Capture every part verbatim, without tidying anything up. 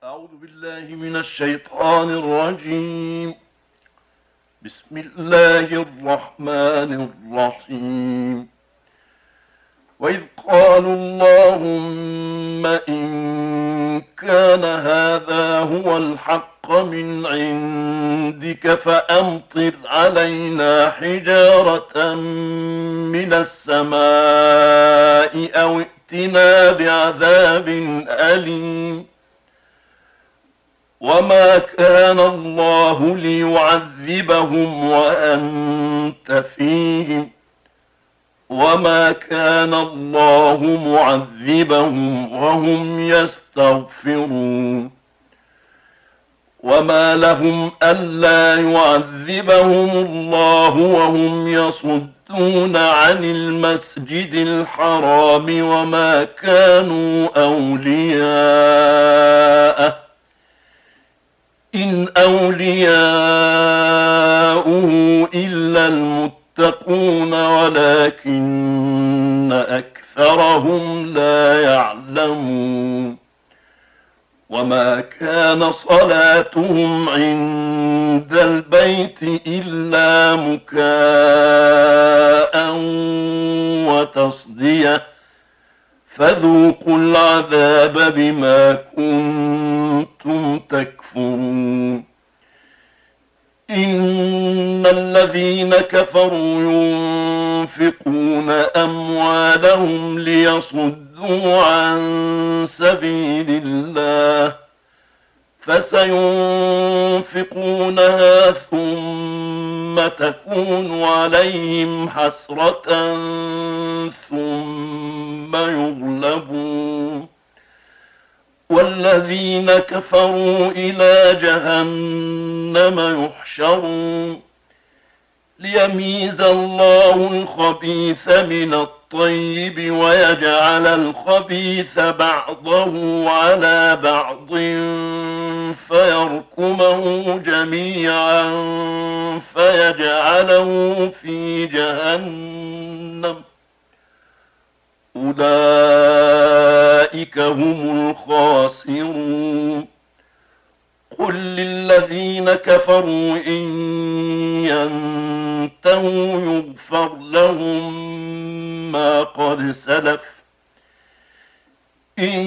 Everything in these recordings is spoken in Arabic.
أعوذ بالله من الشيطان الرجيم. بسم الله الرحمن الرحيم. وإذ قالوا اللهم إن كان هذا هو الحق من عندك فأمطر علينا حجارة من السماء أو ائتنا بعذاب أليم. وما كان الله ليعذبهم وأنت فيهم وما كان الله معذبهم وهم يستغفرون. وما لهم ألا يعذبهم الله وهم يصدون عن المسجد الحرام وما كانوا أولياءه إن أولياؤه إلا المتقون ولكن أكثرهم لا يعلمون. وما كان صلاتهم عند البيت إلا مكاء وتصدية فذوقوا العذاب بما كنتم تكفرون. إن الذين كفروا ينفقون أموالهم ليصدوا عن سبيل الله فسينفقونها ثم تكون عليهم حسرة ثم يغلبون والذين كفروا إلى جهنم يحشرون ليميز الله الخبيث من الطيب ويجعل الخبيث بعضه على بعض فيركمه جميعا فيجعله في جهنم أولئك هم الخاسرون. قل للذين كفروا إن ينتهوا يغفر لهم ما قد سلف إن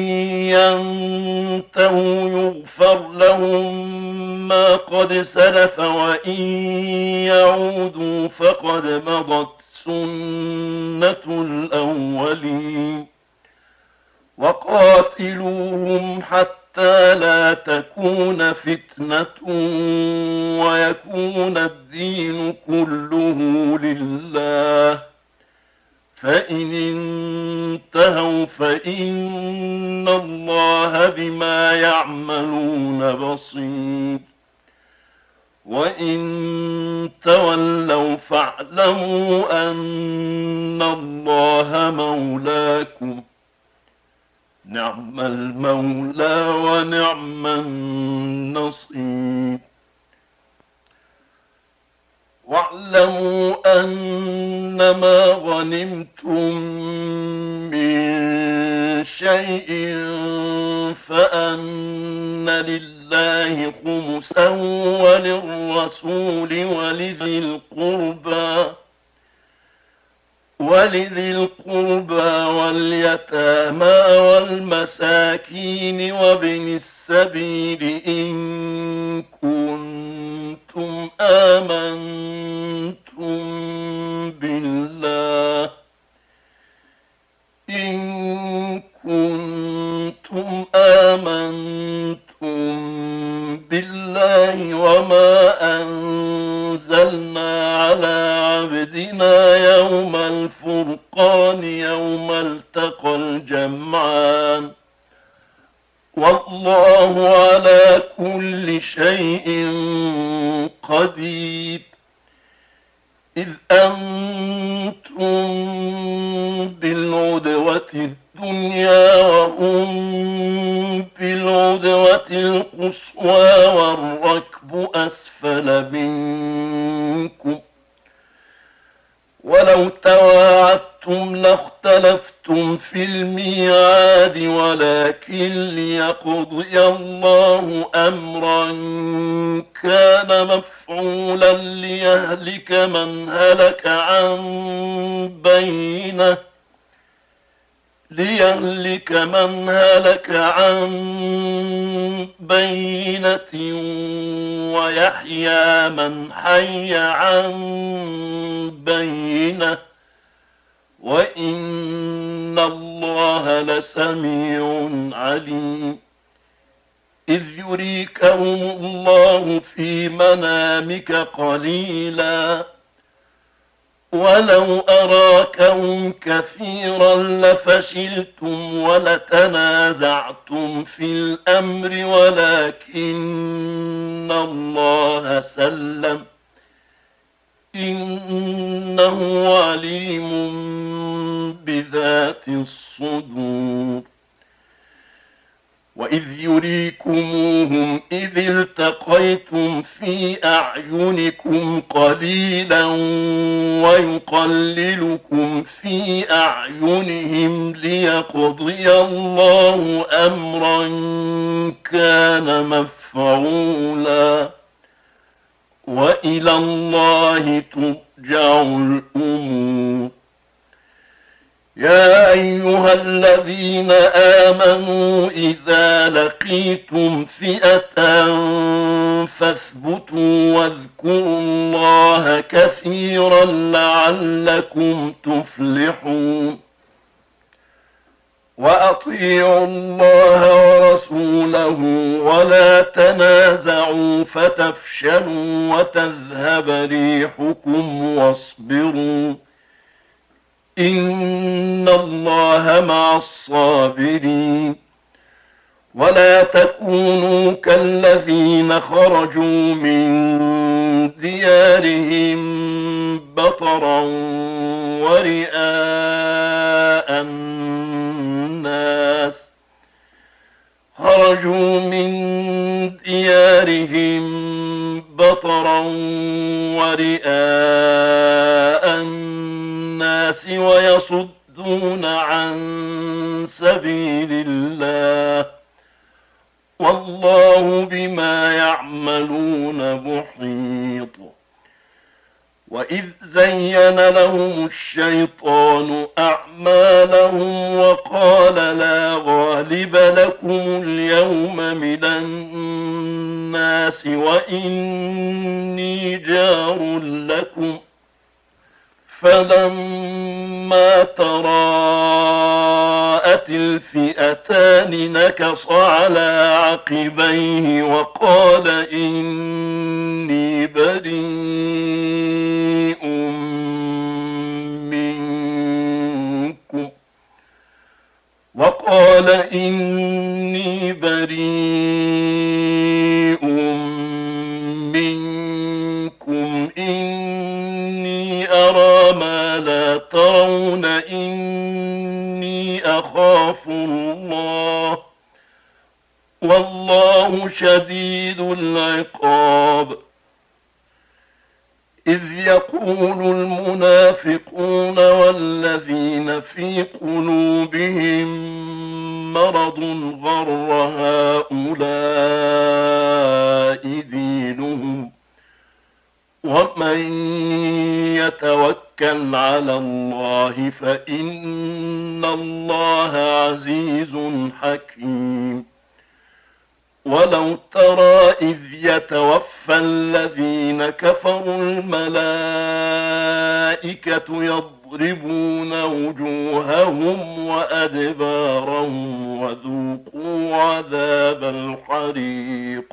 ينتهوا يغفر لهم ما قد سلف وإن يعودوا فقد مضت سنة الأولين. وقاتلوهم حتى لا تكون فتنة ويكون الدين كله لله فإن انتهوا فإن الله بما يعملون بصير. وإن تولوا فاعلموا أن الله مولاكم نعم المولى ونعم النصير. واعلموا أنما غنمتم من شيء فأن لله خمسا وللرسول ولذي القربى ولذي القربى واليتامى والمساكين وابن السبيل إن كنتم آمنتم بالله إن كنتم آمنتم بالله وما أنزلنا على عبدنا يوم الفرقان يوم التقى الجمعان والله على كل شيء قدير. إذ أنتم بالعدوة الدنيا وهم بالعدوة القصوى والركب أسفل منكم ولو تواعدتم لاختلفتم في الميعاد ولكن ليقضي الله أمرا كان مفعولا ليهلك من هلك عن بينه ليهلك من هلك عن بينة ويحيى من حي عن بينة وإن الله لسميع عليم إذ يريكهم الله في منامك قليلا ولو أراكهم كثيرا لفشلتم ولتنازعتم في الأمر ولكن الله سلم إنه عليم بذات الصدور وإذ يريكموهم إذ التقيتم في أعينكم قليلا ويقللكم في أعينهم ليقضي الله أمرا كان مفعولا وإلى الله ترجع الأمور يا أيها الذين آمنوا إذا لقيتم فئة فاثبتوا واذكروا الله كثيرا لعلكم تفلحون وأطيعوا الله ورسوله ولا تنازعوا فتفشلوا وتذهب ريحكم واصبروا إن الله مع الصابرين ولا تكونوا كالذين خرجوا من ديارهم بطرا ورئاء الناس خرجوا من ديارهم بطرا ورئاء الناس ويصدون عن سبيل الله والله بما يعملون محيط وإذ زين لهم الشيطان أعمالهم وقال لا غالب لكم اليوم من الناس وإني جار لكم فلما تراءت الفئتان نكص على عقبيه وقال إني بريء منكم وقال إني بريء منكم إني أرى ما لا ترون إني أخاف الله والله شديد العقاب إذ يقول المنافقون والذين في قلوبهم مرض غر هؤلاء دينهم ومن يتوكل على الله فإن الله عزيز حكيم ولو ترى إذ يتوفى الذين كفروا الملائكة يضربون وجوههم وأدبارهم وذوقوا عذاب الحريق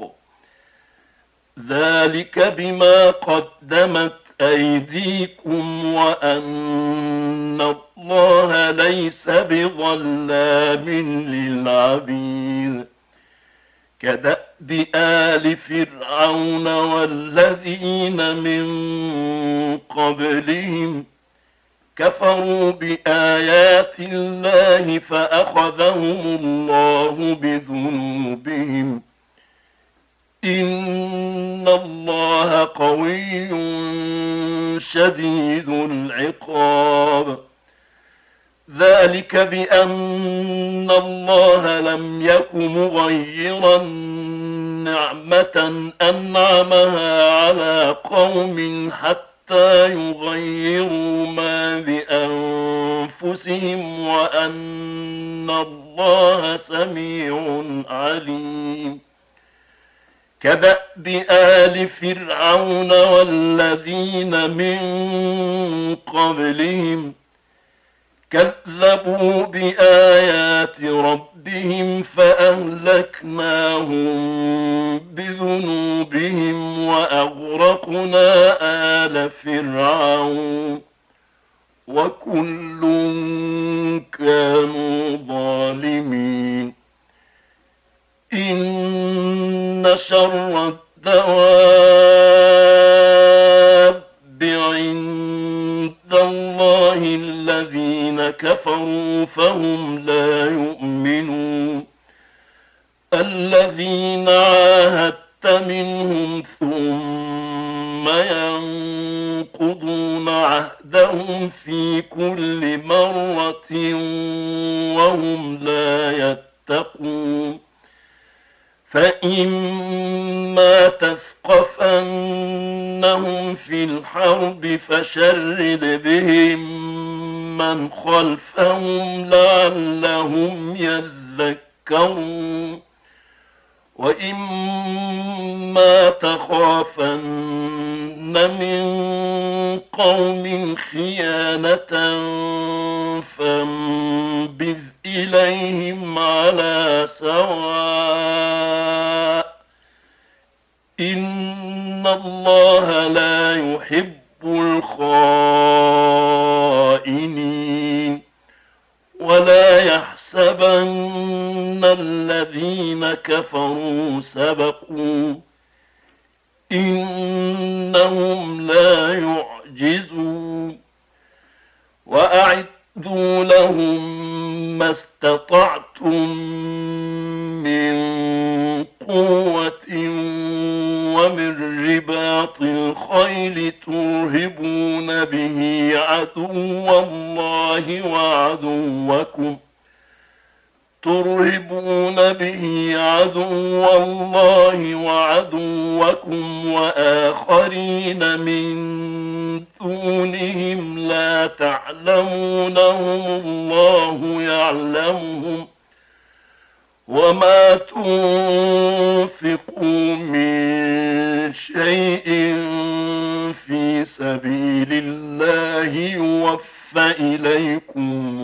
ذلك بما قدمت أيديكم وأن الله ليس بظلام للعبيد كدأب آل فرعون والذين من قبلهم كفروا بآيات الله فأخذهم الله بذنوبهم إن الله قوي شديد العقاب. ذلك بأن الله لم يك مغيرا نعمة أنعمها على قوم حتى يغيروا ما بأنفسهم وأن الله سميع عليم. كدأب آل فرعون والذين من قبلهم كذبوا بآيات ربهم فأهلكناهم بذنوبهم وأغرقنا آل فرعون وكل كانوا ظالمين. إن شر الدواب عند الله الذين كفروا فهم لا يؤمنون. الذين عاهدت منهم ثم ينقضون عهدهم في كل مرة وهم لا يتقون. فإما تثقفنهم في الحرب فشرد بهم من خلفهم لعلهم يذكرون. وإما تخافن من قوم خيانة فانبذ إليهم على سواء إن الله لا يحب الخائنين. ولا يحسبن الذين كفروا سبقوا إنهم لا يعجزون. وأعدوا لهم ما استطعتم من قوة ومن رباط الخيل ترهبون به عدو الله وعدوكم ترهبون به عدو الله وعدوكم وآخرين من دونهم لا تعلمونهم الله يعلمهم. وما تنفقوا من شيء في سبيل الله يوفى إليكم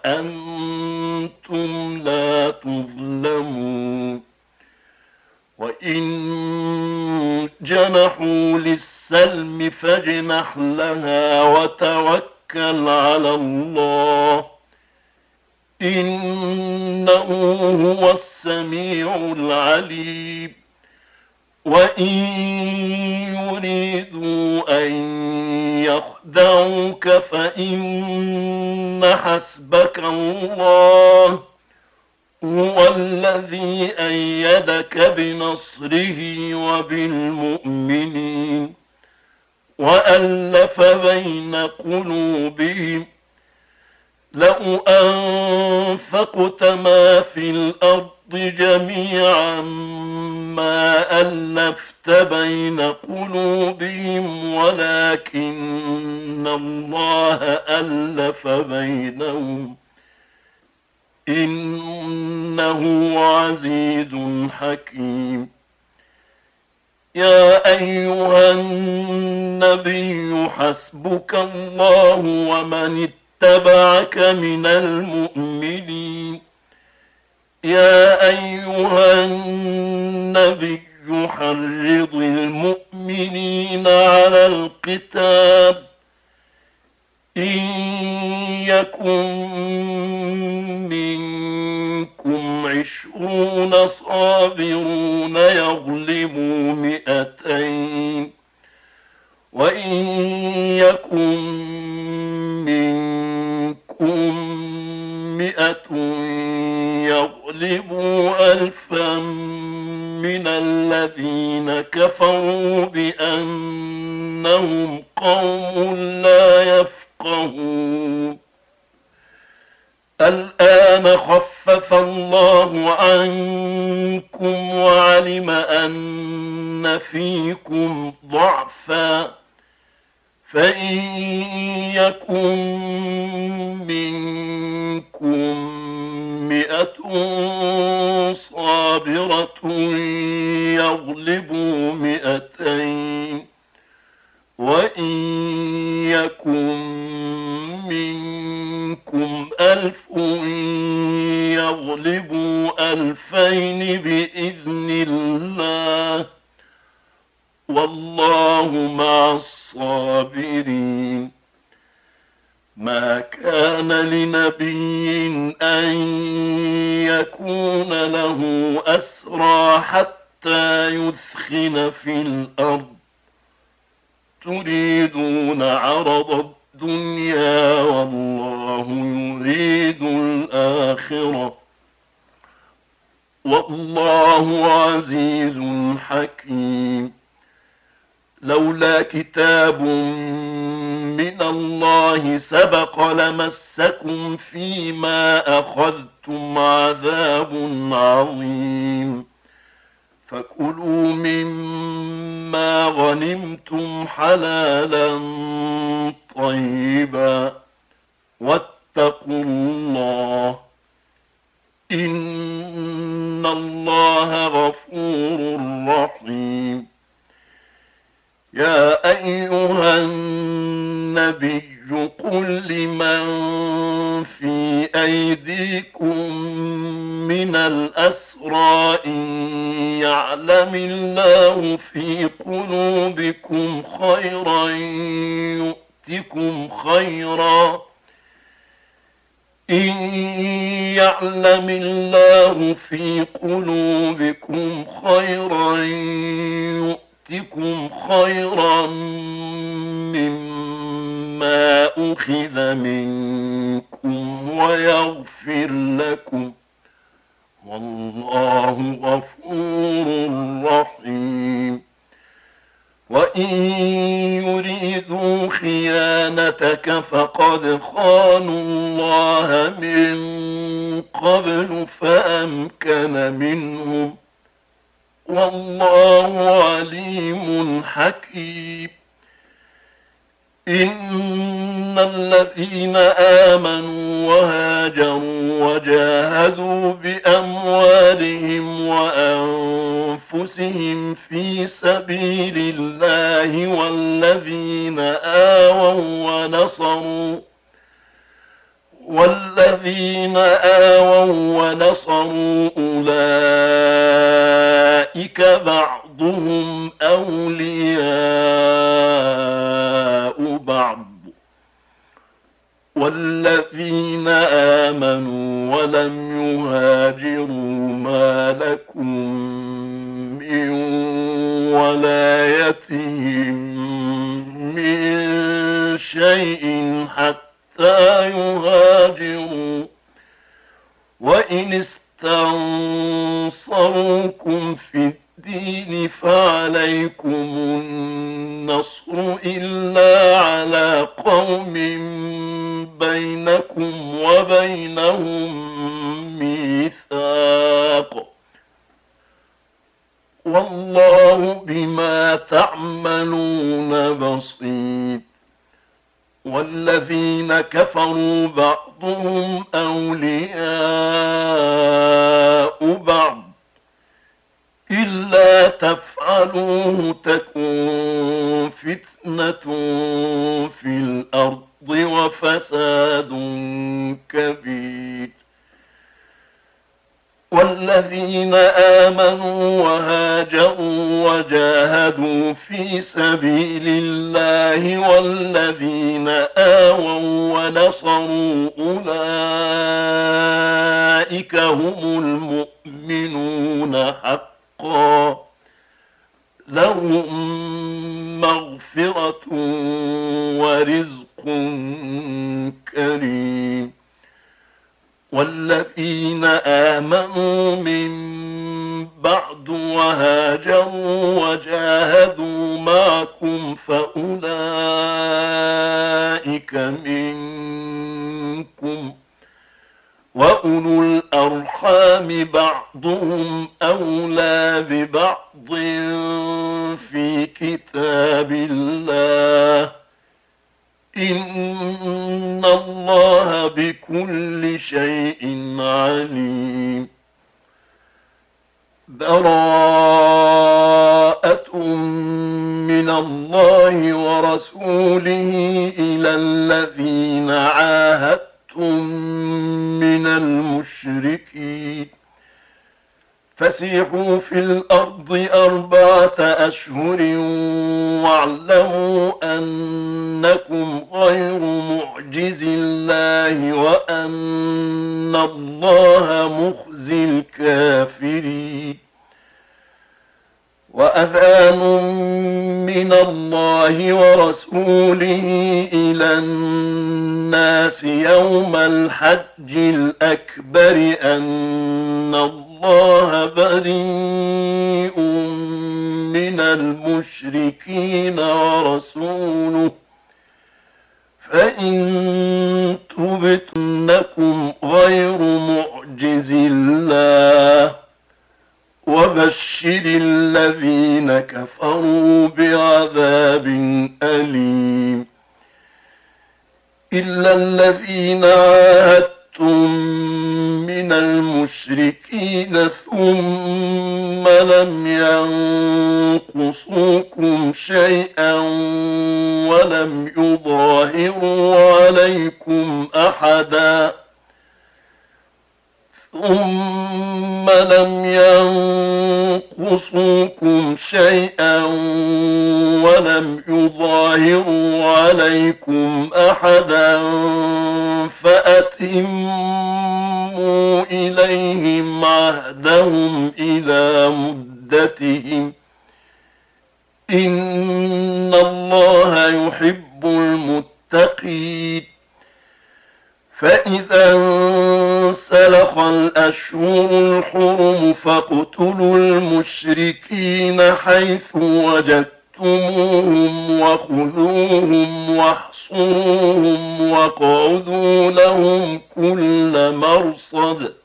وأنتم لا تظلمون. وإن جنحوا للسلم فاجنح لها وتوكل على الله إنه هو السميع العليم. وإن يريدوا أن يخدعوك فإن حسبك الله هو الذي أيدك بنصره وبالمؤمنين وألف بين قلوبهم. لو أنفقت ما في الأرض جميعا ما ألفت بين قلوبهم ولكن الله ألف بينهم إنه عزيز حكيم. يا أيها النبي حسبك الله ومن اتبعك من المؤمنين. يا أيها النبي حرض المؤمنين على القتال إن يكن منكم عشرون صابرون يغلبوا مئتين وإن يكن منكم مئة يغلبوا ألفا من الذين كفروا بأنهم قوم لا يفقهون. الآن خفف الله عنكم وعلم أن فيكم ضعفا، فإن يكن منكم مئة صابرة يغلبوا مئتين، وإن يكن منكم ألف يغلبوا ألفين بإذن الله، والله مع الصابرين. ما كان لنبي أن يكون له أسرى حتى يثخن في الأرض، تريدون عرض الدنيا والله يريد الآخرة، والله عزيز حكيم. لولا كتاب من الله سبق لمسكم فيما أخذتم عذاب عظيم، فكلوا مما غنمتم حلالا طيبا واتقوا الله، إن الله غفور رحيم. يا أيها النبي قل لمن في أيديكم من الأسرى إن يعلم الله في قلوبكم خيرا يؤتكم خيرا إن يعلم الله في قلوبكم خيرا يؤتكم خيرا مما أخذ منكم ويغفر لكم، والله غفور رحيم. وإن يريدوا خيانتك فقد خانوا الله من قبل فأمكن منهم، والله عليم حكيم. إن الذين آمنوا وهاجروا وجاهدوا بأموالهم وأنفسهم في سبيل الله والذين آووا ونصروا والذين آووا ونصروا أولئك بعضهم أولياء بعض، والذين آمنوا ولم يهاجروا ما لكم من ولايتهم من شيء حتى يهاجروا، وإن استنصروكم في الدين فعليكم النصر إلا على قوم بينكم وبينهم ميثاق، والله بما تعملون بصير. والذين كفروا بعضهم أولياء بعض إلا تفعلوه تكن فتنة في الأرض وفساد كبير. والذين آمنوا وهاجروا وجاهدوا في سبيل الله والذين آووا ونصروا أولئك هم المؤمنون حقا، لهم مغفرة ورزق كريم. والذين آمنوا من بعد وهاجروا وجاهدوا معكم فأولئك منكم، وأولو الأرحام بعضهم أولى ببعض في كتاب الله، إن الله بكل شيء عليم. براءة من الله ورسوله إلى الذين عاهدتم من المشركين، فسيحوا في الأرض أربعة أشهر واعلموا أنكم غير معجز الله وأن الله مخزي الكافرين. وأذان من الله ورسوله إلى الناس يوم الحج الأكبر أن الله بريء من المشركين ورسوله، فإن تبتم غير معجز الله، وبشر الذين كفروا بعذاب أليم. إلا الذين عاهدتم من المشركين ثم لم ينقصوكم شيئا ولم يظاهروا عليكم أحدا ثم لم ينقصوكم شيئا ولم يظاهروا عليكم أحدا فأتموا إليهم عهدهم إلى مدتهم، إن الله يحب المتقين. فإذا انسلخ الأشهر الحرم فاقتلوا المشركين حيث وجدتموهم وخذوهم واحصروهم واقعدوا لهم كل مرصد،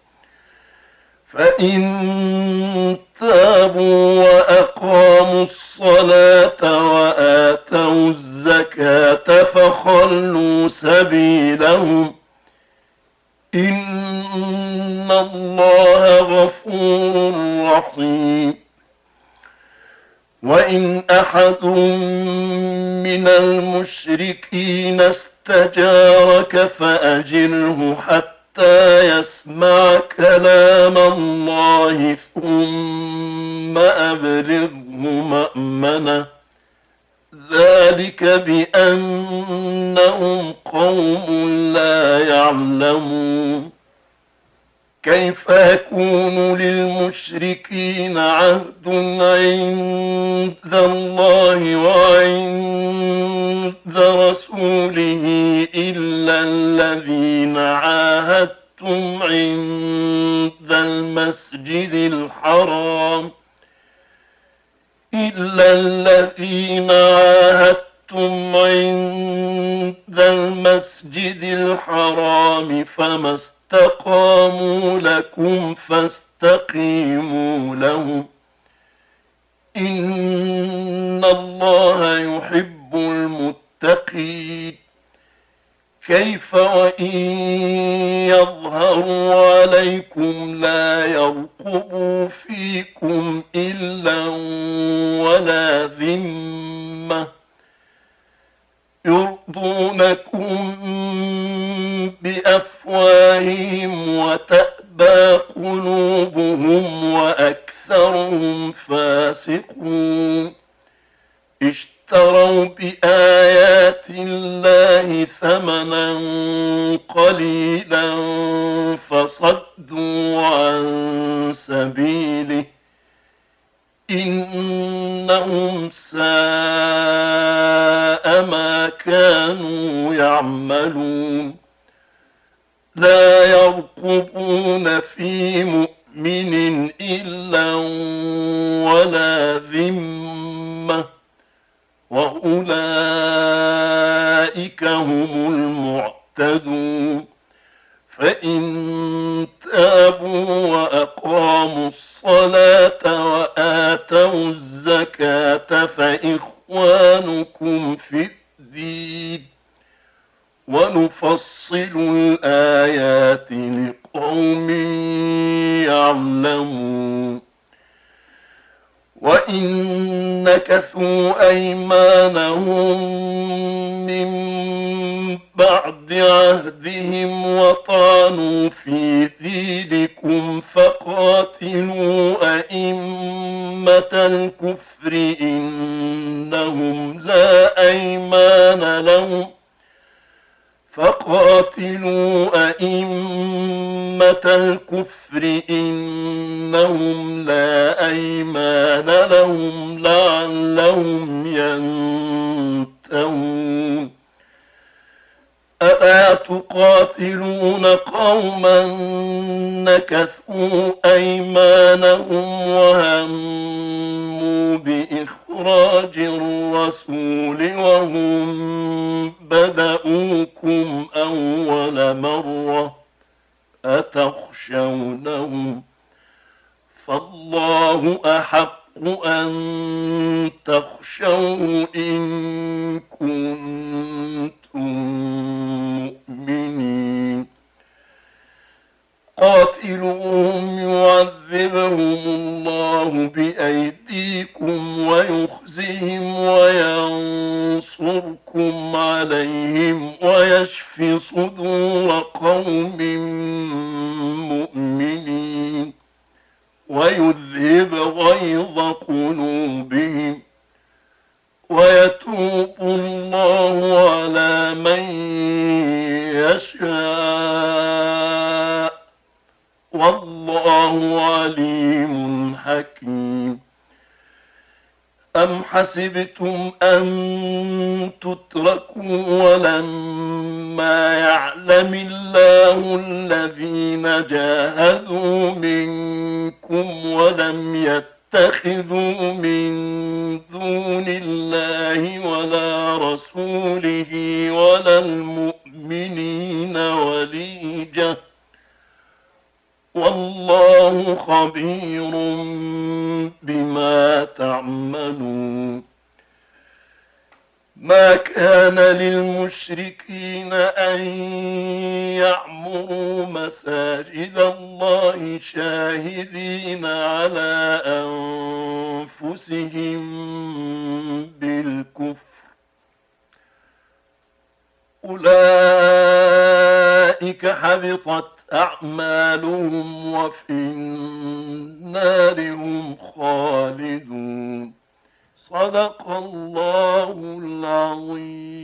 فإن تابوا وأقاموا الصلاة وآتوا الزكاة فخلوا سبيلهم، إن الله غفور رحيم. وإن أحد من المشركين استجارك فأجره حتى يسمع كلام الله ثم أبلغه مأمنه، ذلك بأنهم قوم لا يعلمون. كيف يكون للمشركين عهد عند الله وعند رسوله إلا الذين عاهدتم عند المسجد الحرام إلا الذين عاهدتم عند المسجد الحرام فما استقاموا لكم فاستقيموا لهم، إن الله يحب المتقين. كيف وإن يظهروا عليكم لا يرقبوا فيكم إلا ولا ذمة، يرضونكم بأفواههم وتأبى قلوبهم وأكثرهم فاسقون. اشتروا بآيات الله ثمنا قليلا فصدوا عن سبيله، إنهم ساء ما كانوا يعملون. لا يرقبون في مؤمن مؤمن إلا ولا ذمة وأولئك هم المعتدون. فإن تابوا وأقاموا الصلاة وآتوا الزكاة فإخوانكم في الدين ونفصل الآيات لقوم يعلمون. وإن نكثوا أيمانهم من بعد عهدهم وطعنوا في دينكم فقاتلوا أئمة الكفر إنهم لا أيمان لهم فقاتلوا أئمة الكفر إنهم لا أيمان لهم لعلهم ينتهون. ألا تقاتلون قوما نكثوا أيمانهم وهموا بإخراج الرسول وهم بدأوكم أول مرة أتخشونهم فالله أحق أن تخشوه إن كنتم مؤمنين. قاتلوهم يعذبهم الله بأيديكم ويخزهم وينصركم عليهم ويشف صدور قوم مؤمنين ويذهب غيظ قلوبهم ويتوب الله على من يشاء والله عليم حكيم. أم حسبتم أن تتركوا ولما يعلم الله الذين جاهدوا منكم ولم يتخذوا من دون الله ولا رسوله ولا المؤمنين وليجة والله خبير بما تعملون. ما كان للمشركين أن يعمروا مساجد الله شاهدين على أنفسهم بالكفر أولئك حبطت أعمالهم وفي النار هم خالدون. صدق الله العظيم.